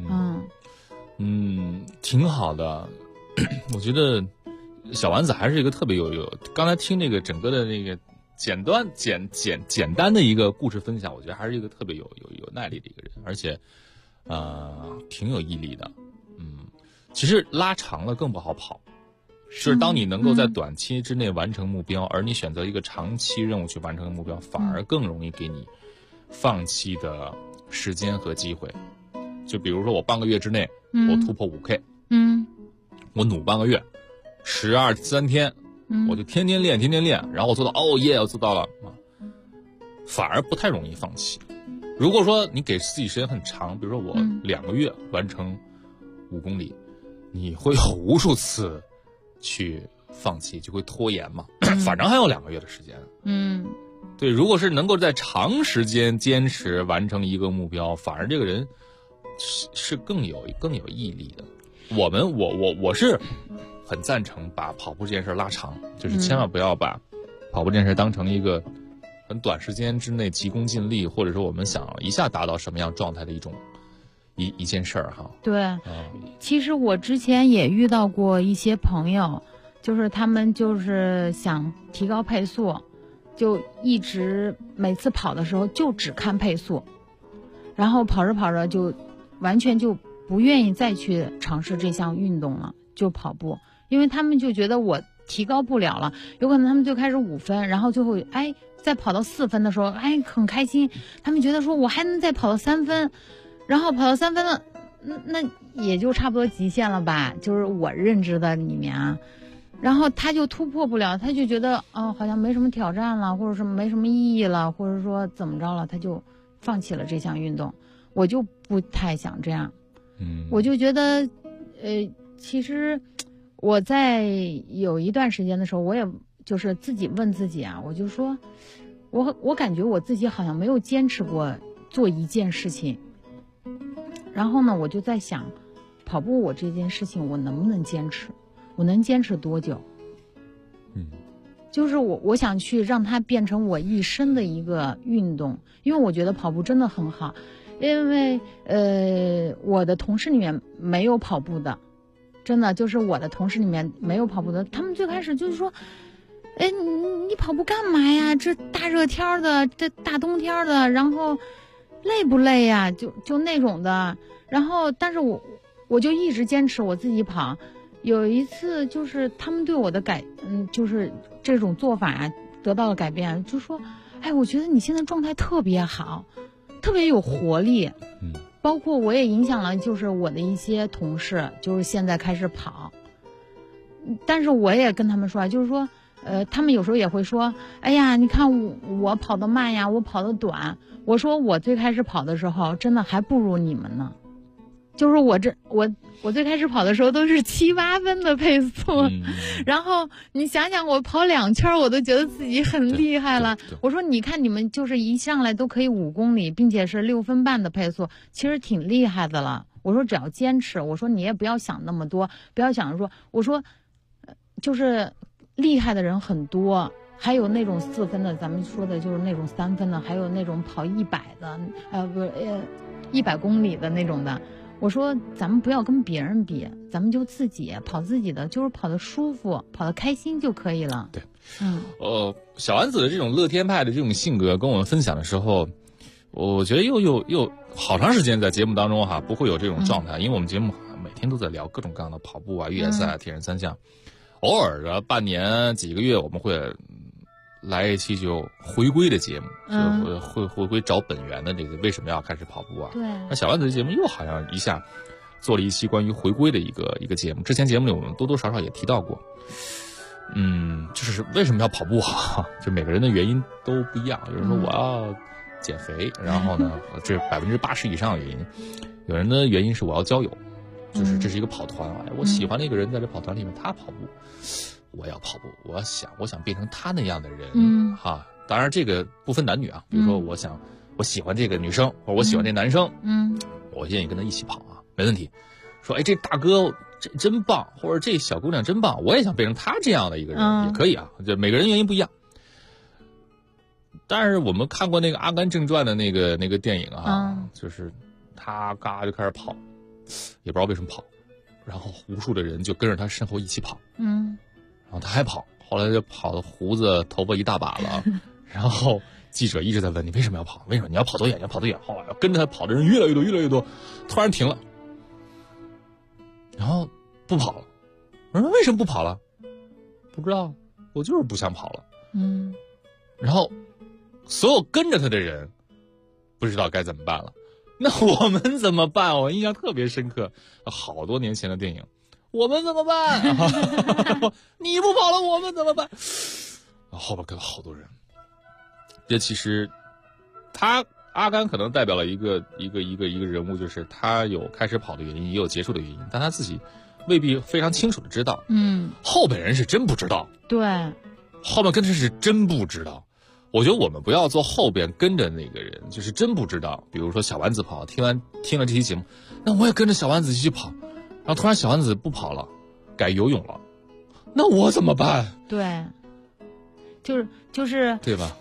挺好的。我觉得小丸子还是一个特别有刚才听那个整个的那个简单的一个故事分享，我觉得还是一个特别有耐力的一个人，而且挺有毅力的。其实拉长了更不好跑，就是当你能够在短期之内完成目标，而你选择一个长期任务去完成目标，反而更容易给你放弃的时间和机会。就比如说我半个月之内我突破5K，我努半个月，12、13天，我就天天练，然后我做到我做到了，反而不太容易放弃。如果说你给自己时间很长，比如说我2个月完成5公里，你会有无数次去放弃，就会拖延嘛。反正还有2个月的时间。对，如果是能够在长时间坚持完成一个目标，反而这个人是更有毅力的。我是很赞成把跑步这件事拉长，就是千万不要把跑步这件事当成一个很短时间之内急功近利，或者说我们想一下达到什么样状态的一件事儿哈。 对，其实我之前也遇到过一些朋友，就是他们就是想提高配速，就一直每次跑的时候就只看配速，然后跑着就完全就不愿意再去尝试这项运动了，就跑步，因为他们就觉得我提高不了了，有可能他们就开始5分，然后最后再跑到4分的时候很开心，他们觉得说我还能再跑到3分，然后跑到3分了，那也就差不多极限了吧，就是我认知的里面啊。然后他就突破不了，他就觉得好像没什么挑战了，或者是没什么意义了，或者说怎么着了，他就放弃了这项运动。我就不太想这样。我就觉得其实我在有一段时间的时候，我也就是自己问自己啊，我就说我感觉我自己好像没有坚持过做一件事情。然后呢，我就在想，跑步我这件事情我能不能坚持，我能坚持多久？就是我想去让它变成我一生的一个运动，因为我觉得跑步真的很好。因为我的同事里面没有跑步的，真的就是我的同事里面没有跑步的，他们最开始就是说，你跑步干嘛呀？这大热天的，这大冬天的，然后累不累呀？就那种的。然后，但是我就一直坚持我自己跑。有一次就是他们对我的就是这种做法啊得到了改变，就说，我觉得你现在状态特别好。特别有活力，包括我也影响了，就是我的一些同事，就是现在开始跑。但是我也跟他们说，就是说，他们有时候也会说，哎呀，你看我跑得慢呀，我跑得短。我说我最开始跑的时候，真的还不如你们呢。就是我最开始跑的时候都是7、8分的配速，然后你想想我跑2圈我都觉得自己很厉害了。我说你看你们就是一上来都可以5公里，并且是6分半的配速，其实挺厉害的了。 我说只要坚持，我说你也不要想那么多，不要想着说，我说就是厉害的人很多，还有那种4分的，咱们说的就是那种3分的，还有那种跑100的，不是100公里的那种的。我说咱们不要跟别人比，咱们就自己跑自己的，就是跑得舒服，跑得开心就可以了。 对，小丸子的这种乐天派的这种性格跟我们分享的时候，我觉得又好长时间在节目当中哈不会有这种状态，因为我们节目每天都在聊各种各样的跑步啊、越野赛啊、铁人3项，偶尔的半年几个月我们会来一期就回归的节目，就会回归找本源的这个为什么要开始跑步啊？ 对。 那小丸子的节目又好像一下做了一期关于回归的一个节目，之前节目里我们多多少少也提到过。就是为什么要跑步啊？就每个人的原因都不一样。有人说我要减肥，然后呢，这80%以上的原因。有人的原因是我要交友，就是这是一个跑团啊，我喜欢那个人在这跑团里面，他跑步。我要跑步，我想变成他那样的人，哈。当然这个不分男女啊，比如说我喜欢这个女生，或者我喜欢这男生，我愿意跟他一起跑啊，没问题。说哎，这大哥这真棒，或者这小姑娘真棒，我也想变成他这样的一个人，也可以啊。就每个人原因不一样。但是我们看过那个《阿甘正传》的那个电影啊，就是他嘎就开始跑，也不知道为什么跑，然后无数的人就跟着他身后一起跑，然后他还跑，后来就跑的胡子头发一大把了，然后记者一直在问你为什么要跑，为什么你要跑多远，要跑多远？后来要跟着他跑的人越来越多，突然停了，然后不跑了。我说为什么不跑了？不知道，我就是不想跑了。然后所有跟着他的人不知道该怎么办了。那我们怎么办？我印象特别深刻，好多年前的电影。我们怎么办？你不跑了，我们怎么办？后边跟了好多人。这其实，阿甘可能代表了一个人物，就是他有开始跑的原因，也有结束的原因，但他自己未必非常清楚的知道。后边人是真不知道。 对， 后面跟着是真不知道。我觉得我们不要做后边跟着那个人，就是真不知道。比如说小丸子跑，听了这期节目，那我也跟着小丸子继续跑。然后突然小丸子不跑了，改游泳了，那我怎么办？ 对，就是对吧？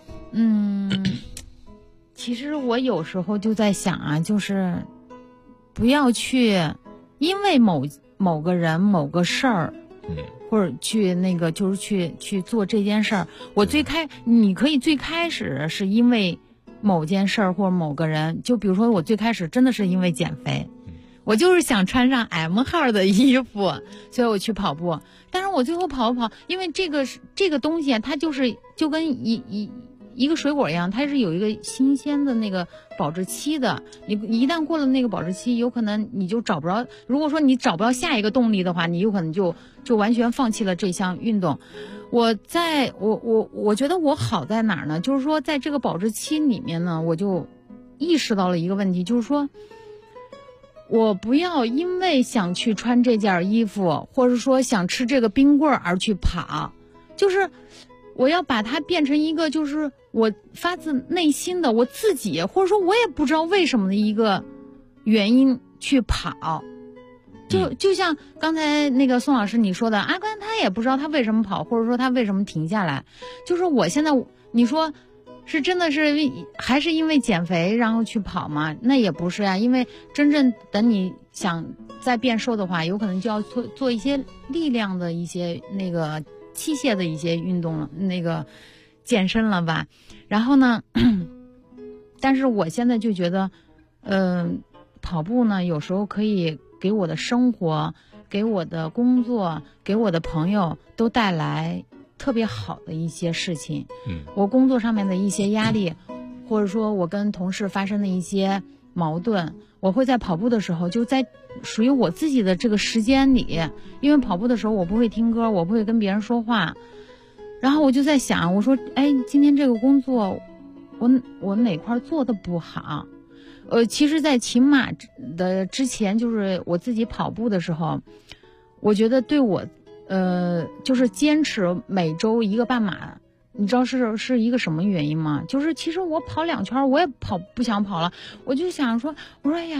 其实我有时候就在想啊，就是不要去因为某个人某个事儿，或者去那个就是去做这件事儿。你可以最开始是因为某件事儿或者某个人，就比如说我最开始真的是因为减肥。我就是想穿上 M 号的衣服，所以我去跑步。但是我最后跑，因为这个东西它就跟一个水果一样，它是有一个新鲜的那个保质期的。你一旦过了那个保质期，有可能你就找不着。如果说你找不到下一个动力的话，你有可能就完全放弃了这项运动。我觉得我好在哪儿呢？就是说在这个保质期里面呢，我就意识到了一个问题，就是说。我不要因为想去穿这件衣服，或者说想吃这个冰棍而去跑，就是我要把它变成一个就是我发自内心的我自己，或者说我也不知道为什么的一个原因去跑。就像刚才那个宋老师你说的，阿甘他也不知道他为什么跑，或者说他为什么停下来。就是我现在你说是真的是还是因为减肥然后去跑吗？那也不是呀，因为真正等你想再变瘦的话，有可能就要做一些力量的一些那个器械的一些运动了，那个健身了吧。然后呢，但是我现在就觉得，跑步呢有时候可以给我的生活、给我的工作、给我的朋友都带来特别好的一些事情。我工作上面的一些压力，或者说我跟同事发生的一些矛盾，我会在跑步的时候，就在属于我自己的这个时间里，因为跑步的时候我不会听歌，我不会跟别人说话，然后我就在想，我说今天这个工作我哪块做的不好。其实在骑马的之前，就是我自己跑步的时候，我觉得对我就是坚持每周1个半马，你知道是一个什么原因吗？就是其实我跑2圈我也不想跑了，我就想说，我说哎呀，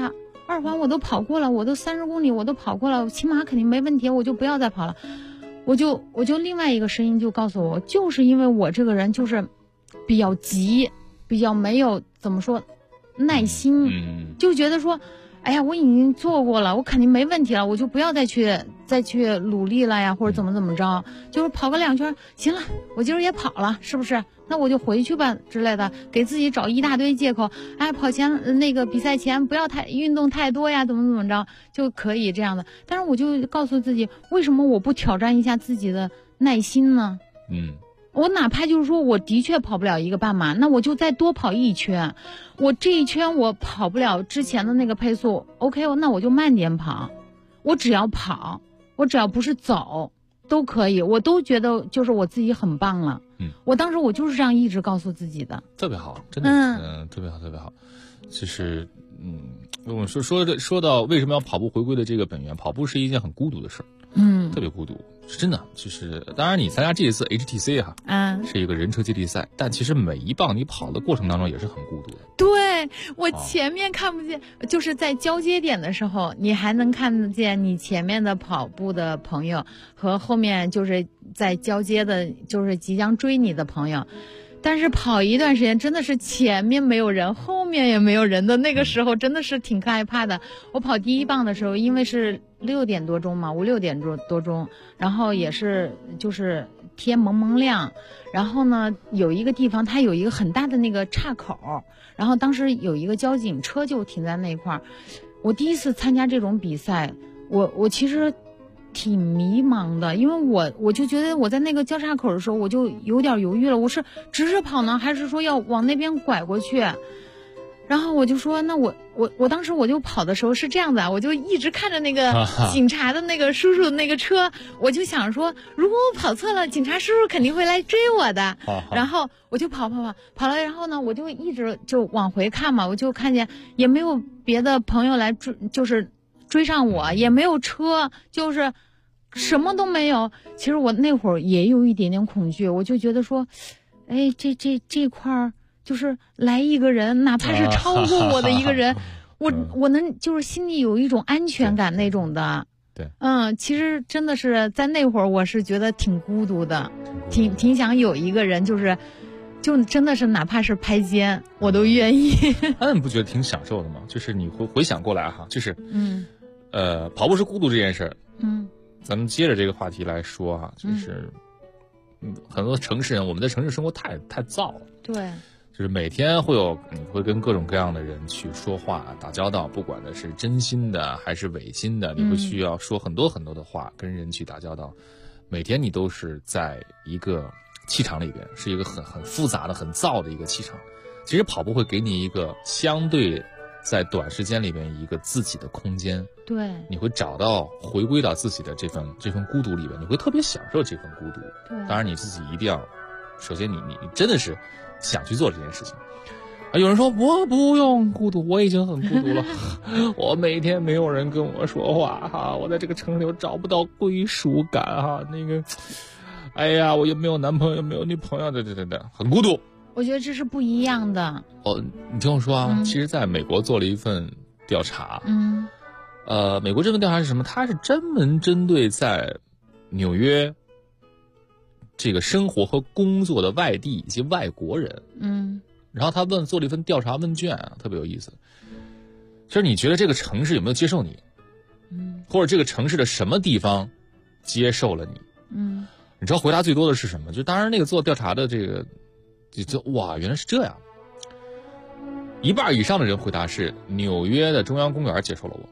2环我都跑过了，我都30公里我都跑过了，起码肯定没问题，我就不要再跑了。我就另外一个声音就告诉我，就是因为我这个人就是比较急，比较没有怎么说耐心，就觉得说，哎呀，我已经做过了，我肯定没问题了，我就不要再去努力了呀，或者怎么着，就是跑个2圈，行了，我今儿也跑了，是不是？那我就回去吧之类的，给自己找一大堆借口。哎，跑前那个比赛前不要运动太多呀，怎么着就可以这样的。但是我就告诉自己，为什么我不挑战一下自己的耐心呢？我哪怕就是说我的确跑不了1个半马，那我就再多跑1圈。我这一圈我跑不了之前的那个配速 ，OK， 那我就慢点跑。我只要跑，我只要不是走都可以，我都觉得就是我自己很棒了。我当时我就是这样一直告诉自己的。 特别好，真的，特别好，特别好。就是我们说到为什么要跑步回归的这个本源，跑步是一件很孤独的事儿，特别孤独。是真的，就是当然你参加这一次 HTC 哈，是一个人车接力赛，但其实每一棒你跑的过程当中也是很孤独的。 对，我前面看不见，就是在交接点的时候，你还能看得见你前面的跑步的朋友和后面就是在交接的，就是即将追你的朋友。但是跑一段时间真的是前面没有人，后面也没有人的那个时候真的是挺害怕的。我跑第1棒的时候，因为是6点多钟嘛，5、6点多钟，然后也是就是天蒙亮，然后呢有一个地方它有一个很大的那个岔口，然后当时有一个交警车就停在那块儿。我第一次参加这种比赛，我其实挺迷茫的，因为我就觉得我在那个交叉口的时候我就有点犹豫了，我是直着跑呢还是说要往那边拐过去。然后我就说那我当时我就跑的时候是这样子啊，我就一直看着那个警察的那个叔叔的那个车，我就想说如果我跑错了，警察叔叔肯定会来追我的。然后我就跑了，然后呢我就一直就往回看嘛，我就看见也没有别的朋友来追上我，也没有车，就是什么都没有。其实我那会儿也有一点点恐惧，我就觉得说，哎，这块儿就是来一个人，哪怕是超过我的一个人，我能就是心里有一种安全感那种的。 对， 其实真的是在那会儿，我是觉得挺孤独的，挺想有一个人，就真的是哪怕是拍肩，我都愿意。 那你不觉得挺享受的吗？就是你回想过来哈，就是跑步是孤独这件事儿，咱们接着这个话题来说哈，就是很多城市人，我们的城市生活太燥了， 对， 就是每天你会跟各种各样的人去说话打交道，不管的是真心的还是违心的，你会需要说很多很多的话跟人去打交道，每天你都是在一个气场里边，是一个很复杂的很燥的一个气场。其实跑步会给你一个相对在短时间里边一个自己的空间， 对， 你会回归到自己的这份孤独里边，你会特别享受这份孤独。 对， 当然你自己一定要，首先你真的是想去做这件事情。有人说我不用孤独，我已经很孤独了，我每天没有人跟我说话哈，我在这个城市里我找不到归属感哈，哎呀，我又没有男朋友，又没有女朋友，对，很孤独。 我觉得这是不一样的。 你听我说啊，其实在美国做了一份调查，美国这份调查是什么？它是专门针对在纽约这个生活和工作的外地以及外国人，然后他做了一份调查问卷啊，特别有意思。就是你觉得这个城市有没有接受你？或者这个城市的什么地方接受了你？你知道回答最多的是什么？就当然那个做调查的这个，哇，原来是这样。1半以上的人回答是纽约的中央公园接受了我。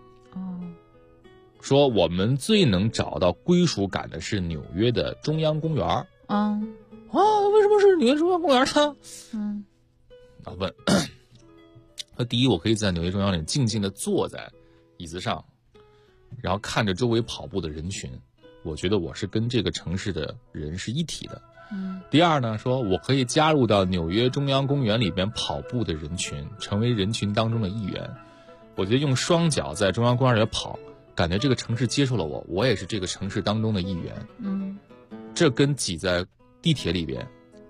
说我们最能找到归属感的是纽约的中央公园。为什么是纽约中央公园呢？问，第一，我可以在纽约中央里静静地坐在椅子上，然后看着周围跑步的人群，我觉得我是跟这个城市的人是一体的。第二呢，说我可以加入到纽约中央公园里边跑步的人群，成为人群当中的一员。我觉得用双脚在中央公园里跑，感觉这个城市接受了我，我也是这个城市当中的一员。这跟挤在地铁里边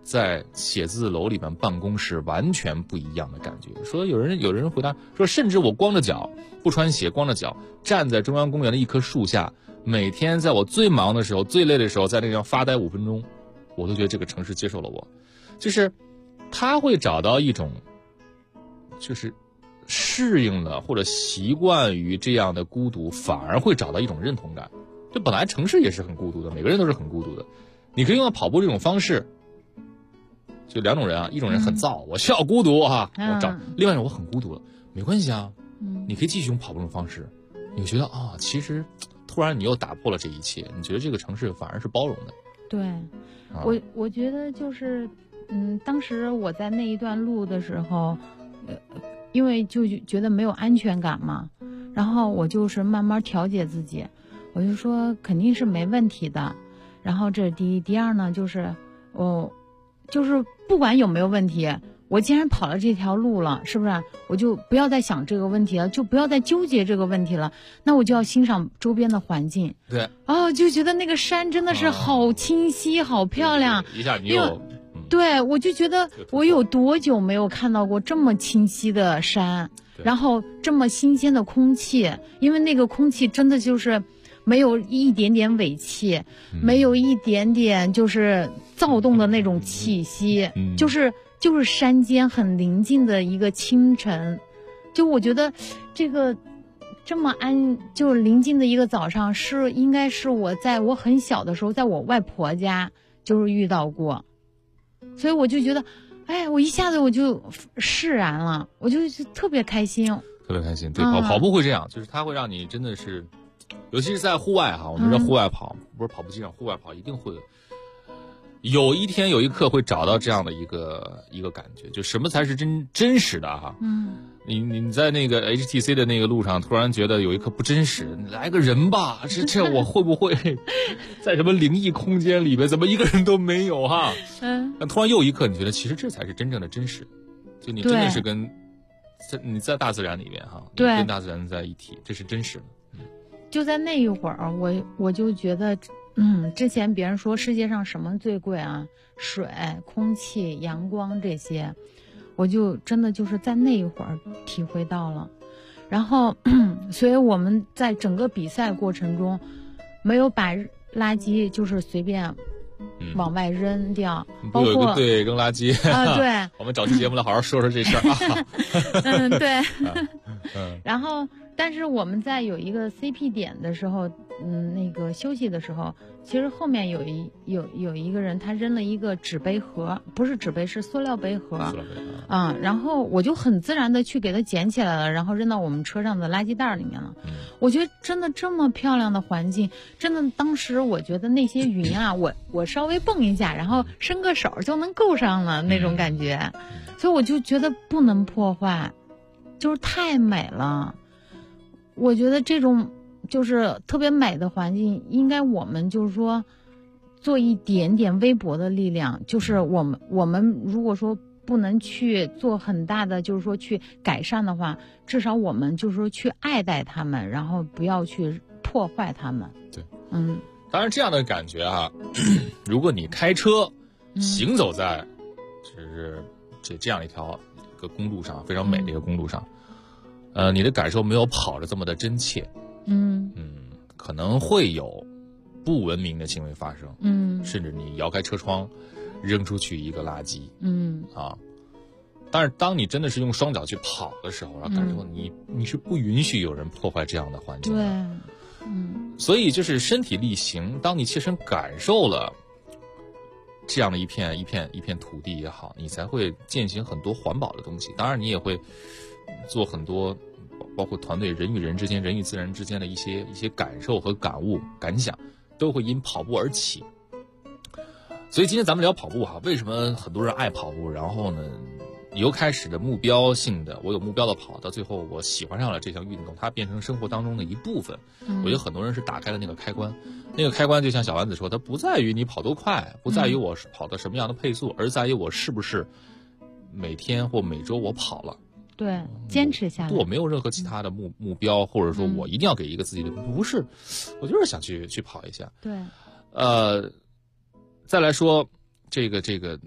在写字楼里面办公是完全不一样的感觉。说有人回答说，甚至我光着脚不穿鞋，光着脚站在中央公园的一棵树下，每天在我最忙的时候最累的时候在那地方发呆5分钟，我都觉得这个城市接受了我。就是他会找到一种就是适应了或者习惯于这样的孤独，反而会找到一种认同感。这本来城市也是很孤独的，每个人都是很孤独的，你可以用到跑步这种方式。就2种人啊，一种人很躁，我需要孤独啊，我找；另外一种我很孤独了，没关系啊，你可以继续用跑步这种方式，你会觉得啊，其实突然你又打破了这一切，你觉得这个城市反而是包容的。 对，我觉得就是当时我在那一段路的时候，因为就觉得没有安全感嘛，然后我就是慢慢调节自己，我就说肯定是没问题的。然后这是第一，第二呢，就是就是不管有没有问题，我既然跑了这条路了，是不是我就不要再想这个问题了，就不要再纠结这个问题了，那我就要欣赏周边的环境。 对， 就觉得那个山真的是好清晰，好漂亮。 一下你又对，我就觉得我有多久没有看到过这么清晰的山，然后这么新鲜的空气，因为那个空气真的就是没有一点点尾气，没有一点点就是躁动的那种气息，就是山间很宁静的一个清晨。就我觉得这个这么就是宁静的一个早上，应该是我在我很小的时候在我外婆家就是遇到过，所以我就觉得我一下子我就释然了，我就特别开心。 特别开心。对，跑步会这样，就是它会让你真的是，尤其是在户外哈，我们在户外跑，不是跑步机上，户外跑一定会有一天有一刻会找到这样的一个感觉，就什么才是真实的哈。你在那个 HTC 的那个路上，突然觉得有一刻不真实，来个人吧，这我会不会在什么灵异空间里边，怎么一个人都没有哈？但突然又一刻，你觉得其实这才是真正的真实，就你真的是你在大自然里面哈， 对， 跟大自然在一体，这是真实的。 就在那一会儿，我就觉得，之前别人说世界上什么最贵啊？水、空气、阳光这些，我就真的就是在那一会儿体会到了。然后，所以我们在整个比赛过程中，没有把垃圾就是随便往外扔掉，包括有一个队扔垃圾啊，对， 我们找期节目来好好说说这事儿啊。 对，然后。但是我们在有一个 CP 点的时候，那个休息的时候，其实后面有一个人，他扔了一个纸杯盒，不是纸杯，是塑料杯盒，然后我就很自然的去给他捡起来了，然后扔到我们车上的垃圾袋里面了。我觉得真的这么漂亮的环境，真的当时我觉得那些云啊，我稍微蹦一下，然后伸个手就能够上了那种感觉，所以我就觉得不能破坏，就是太美了。我觉得这种就是特别美的环境，应该我们就是说做一点点微薄的力量，就是我们如果说不能去做很大的就是说去改善的话，至少我们就是说去爱戴他们，然后不要去破坏他们。 对，当然这样的感觉啊，如果你开车行走在就是这样一个公路上，非常美的一个公路上，你的感受没有跑着这么的真切，可能会有不文明的行为发生，甚至你摇开车窗扔出去一个垃圾，但是当你真的是用双脚去跑的时候，然后感受你是不允许有人破坏这样的环境的， 对， 所以就是身体力行，当你切身感受了这样的一片土地也好，你才会践行很多环保的东西。当然你也会做很多包括团队人与人之间、人与自然之间的一些感受和感悟感想，都会因跑步而起。所以今天咱们聊跑步哈，为什么很多人爱跑步，然后呢由开始的目标性的，我有目标的跑，到最后我喜欢上了这项运动，它变成生活当中的一部分。我觉得很多人是打开了那个开关，那个开关就像小丸子说，它不在于你跑多快，不在于我是跑的什么样的配速，而在于我是不是每天或每周我跑了。 对，坚持下来。 我没有任何其他的目标，或者说我一定要给一个自己的，不是，我就是想去跑一下。 对。 再来说这个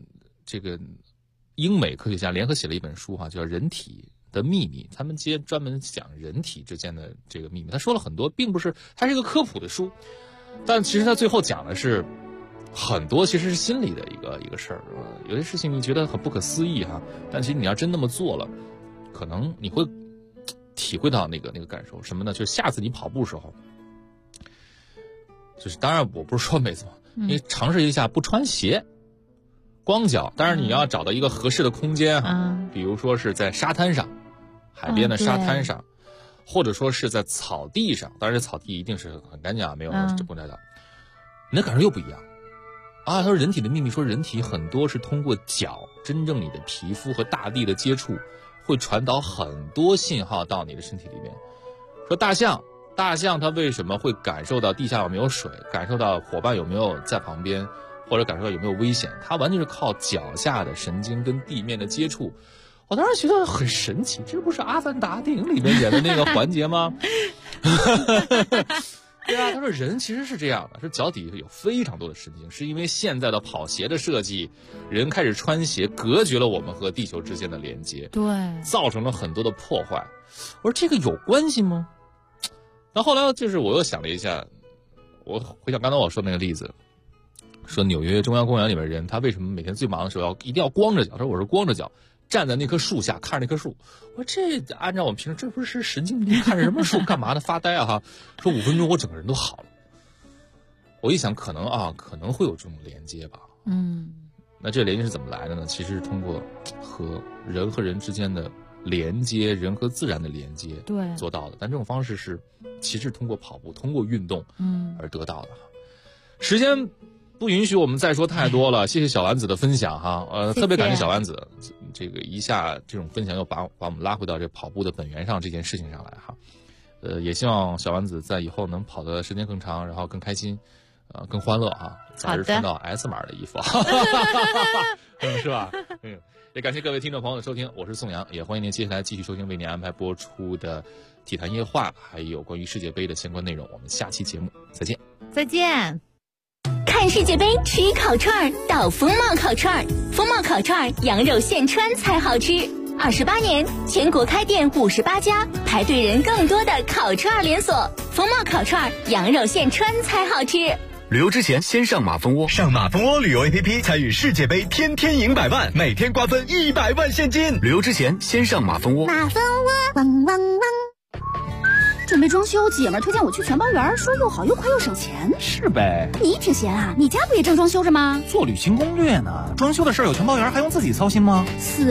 这个英美科学家联合写了一本书叫《人体的秘密》，他们专门讲人体之间的这个秘密。他说了很多，并不是它是一个科普的书，但其实他最后讲的是很多其实是心理的一个事儿。有些事情你觉得很不可思议但其实你要真那么做了，可能你会体会到那个感受。什么呢？就是下次你跑步的时候，就是当然我不是说每次嘛，你尝试一下不穿鞋，光脚。当然你要找到一个合适的空间比如说是在沙滩上，海边的沙滩上，或者说是在草地上。当然这草地一定是很干净没有这不带的，你的感受又不一样他说人体的秘密说人体很多是通过脚，真正你的皮肤和大地的接触会传导很多信号到你的身体里面。说大象它为什么会感受到地下有没有水，感受到伙伴有没有在旁边，或者感受到有没有危险，它完全是靠脚下的神经跟地面的接触。我当时觉得很神奇，这不是《阿凡达》电影里面演的那个环节吗？对他说人其实是这样的，是脚底有非常多的神经，是因为现在的跑鞋的设计，人开始穿鞋隔绝了我们和地球之间的连接， 对， 造成了很多的破坏。我说这个有关系吗？那后来就是我又想了一下，我回想刚才我说那个例子，说纽约中央公园里面人他为什么每天最忙的时候一定要光着脚？他说我是光着脚站在那棵树下看着那棵树。我说这按照我们平时这不是神经病看着什么树干嘛呢？发呆说5分钟我整个人都好了。我一想可能会有这种连接吧。那这连接是怎么来的呢？其实是通过和人之间的连接，人和自然的连接做到的。但这种方式是其实通过跑步通过运动而得到的。时间不允许我们再说太多了，谢谢小丸子的分享特别感谢小丸子，这个一下这种分享又把我们拉回到这跑步的本源上这件事情上来也希望小丸子在以后能跑的时间更长，然后更开心，更欢乐早日穿到 S 码的衣服是吧？也感谢各位听众朋友的收听，我是宋阳，也欢迎您接下来继续收听为您安排播出的体坛夜话，还有关于世界杯的相关内容。我们下期节目再见。 再见。 看世界杯吃烤串到风貌烤串，风貌烤串羊肉现穿才好吃。28年，全国开店58家，排队人更多的烤串连锁。风貌烤串羊肉现穿才好吃。 旅游之前先上马蜂窝，上马蜂窝旅游 APP 参与世界杯，天天赢100万，每天瓜分100万现金。旅游之前先上马蜂窝。 马蜂窝，汪汪汪。准备装修，姐们儿推荐我去全包园，说又好又快又省钱。 是呗。 你挺闲啊？你家不也正装修着吗？ 做旅行攻略呢。装修的事儿有全包园还用自己操心吗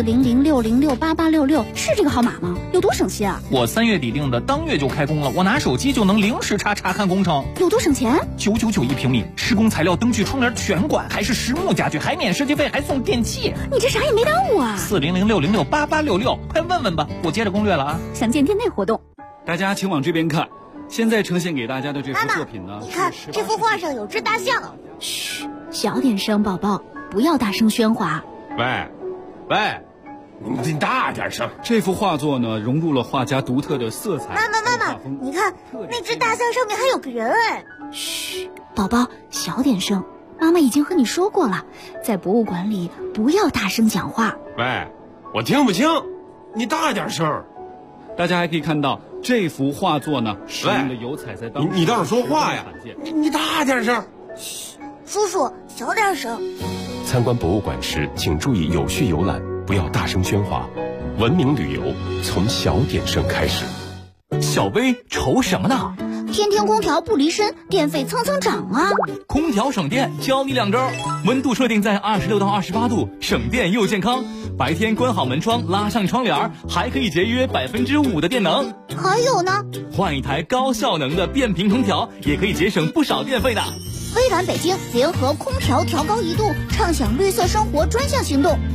？40060688866是这个号码吗？有多省心啊？ 我3月底订的，当月就开工了。我拿手机就能零时差查看工程。 有多省钱 ？999一平米，施工材料、灯具、窗帘全管，还是实木家具，还免设计费，还送电器。 你这啥也没耽误啊 ！40060688866，快问问吧。我接着攻略了啊。 详见店内活动。 大家请往这边看，现在呈现给大家的这幅作品呢， 你看这幅画上有只大象。嘘，小点声，宝宝，不要大声喧哗。 喂，你大点声。这幅画作呢，融入了画家独特的色彩。 妈妈，你看那只大象上面还有个人哎。嘘，宝宝，小点声。妈妈已经和你说过了，在博物馆里不要大声讲话。 喂，我听不清，你大点声。大家还可以看到这幅画作呢，使用的油彩在当你倒是说话呀！你大点声。 嘘，叔叔小点声。 参观博物馆时，请注意有序游览，不要大声喧哗。文明旅游从小点声开始。 小薇愁什么呢？ 天天空调不离身，电费蹭蹭涨啊！ 空调省电，教你2招：温度设定在26到28度，省电又健康。白天关好门窗，拉上窗帘，还可以节约5%的电能。 还有呢， 换一台高效能的变频空调，也可以节省不少电费的。 微软北京联合空调调高1度，畅享绿色生活专项行动。